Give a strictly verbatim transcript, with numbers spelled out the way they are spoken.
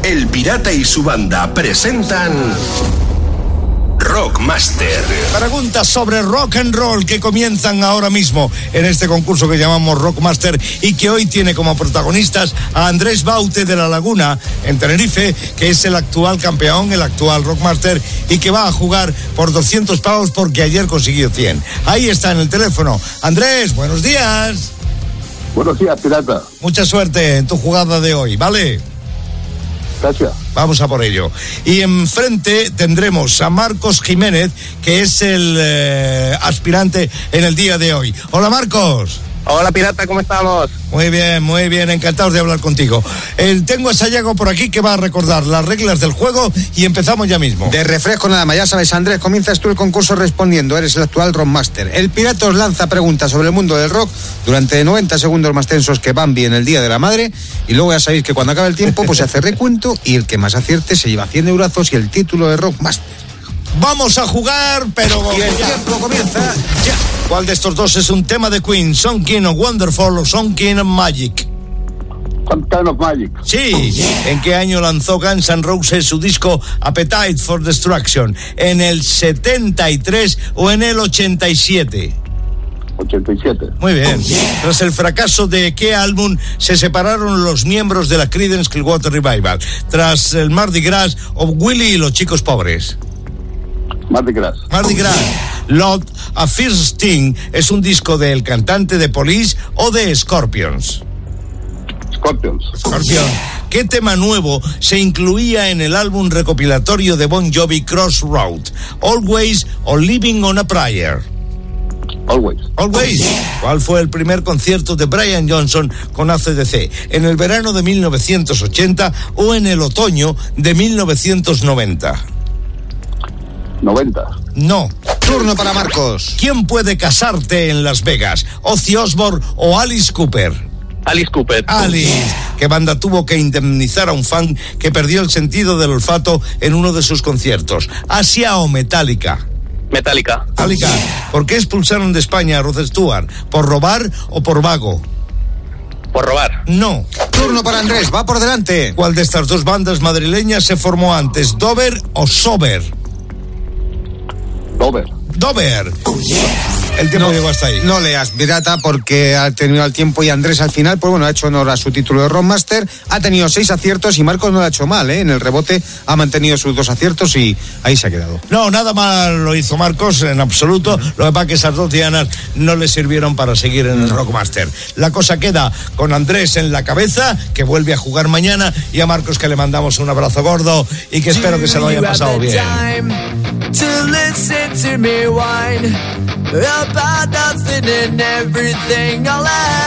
El Pirata y su banda presentan Rockmaster. Preguntas sobre rock and roll que comienzan ahora mismo en este concurso que llamamos Rockmaster y que hoy tiene como protagonistas a Andrés Baute de La Laguna en Tenerife, que es el actual campeón, el actual Rockmaster, y que va a jugar por doscientos pavos porque ayer consiguió cien. Ahí está en el teléfono. Andrés, buenos días. Buenos días, Pirata. Mucha suerte en tu jugada de hoy, ¿vale? Gracias. Vamos a por ello. Y enfrente tendremos a Marcos Jiménez, que es el eh, aspirante en el día de hoy. Hola, Marcos. Hola, Pirata, ¿cómo estamos? Muy bien, muy bien, encantados de hablar contigo. Eh, tengo a Sayago por aquí que va a recordar las reglas del juego y empezamos ya mismo. De refresco nada más, ya sabes, Andrés, comienzas tú el concurso respondiendo, eres el actual Rockmaster. El Pirata os lanza preguntas sobre el mundo del rock durante noventa segundos más tensos que Bambi en el Día de la Madre, y luego ya sabéis que cuando acabe el tiempo pues se hace recuento y el que más acierte se lleva cien eurazos y el título de Rockmaster. Vamos a jugar, pero... Y el tiempo comienza ya. ¿Cuál de estos dos es un tema de Queen? ¿Something of Wonderful o Something of Magic? Something of Magic. Sí. ¿En qué año lanzó Guns N' Roses su disco Appetite for Destruction? ¿En el setenta y tres o en el ochenta y siete? ochenta y siete. Muy bien. Tras el fracaso de qué álbum se separaron los miembros de la Creedence Clearwater Revival? Tras el Mardi Gras o Willy y los Chicos Pobres. Mardi Gras. Mardi Gras. Lord, A First Sting es un disco del cantante de Police o de Scorpions. Scorpions. Scorpions. ¿Qué tema nuevo se incluía en el álbum recopilatorio de Bon Jovi Crossroad? Always o Living on a Prayer. Always. Always. ¿Cuál fue el primer concierto de Brian Johnson con A C D C? ¿En el verano de mil novecientos ochenta o en el otoño de mil novecientos noventa? noventa. No. Turno para Marcos. ¿Quién puede casarte en Las Vegas? ¿Ozzy Osbourne o Alice Cooper? Alice Cooper. Alice. ¿Qué banda tuvo que indemnizar a un fan que perdió el sentido del olfato en uno de sus conciertos? ¿Asia o Metallica? Metallica. Metallica. ¿Por qué expulsaron de España a Rod Stewart? ¿Por robar o por vago? Por robar. No. Turno para Andrés, va por delante. ¿Cuál de estas dos bandas madrileñas se formó antes? ¿Dover o Sober? Dover. Dover. El tiempo no, llegó hasta ahí. No leas, Pirata, porque ha terminado el tiempo y Andrés al final, pues bueno, ha hecho honor a su título de Rockmaster, ha tenido seis aciertos y Marcos no lo ha hecho mal, ¿eh? En el rebote ha mantenido sus dos aciertos y ahí se ha quedado. No, nada mal lo hizo Marcos, en absoluto. Lo que pasa es que esas dos dianas no le sirvieron para seguir en el Rockmaster. La cosa queda con Andrés en la cabeza, que vuelve a jugar mañana, y a Marcos, que le mandamos un abrazo gordo y que espero que se lo haya pasado bien. About nothing and everything all I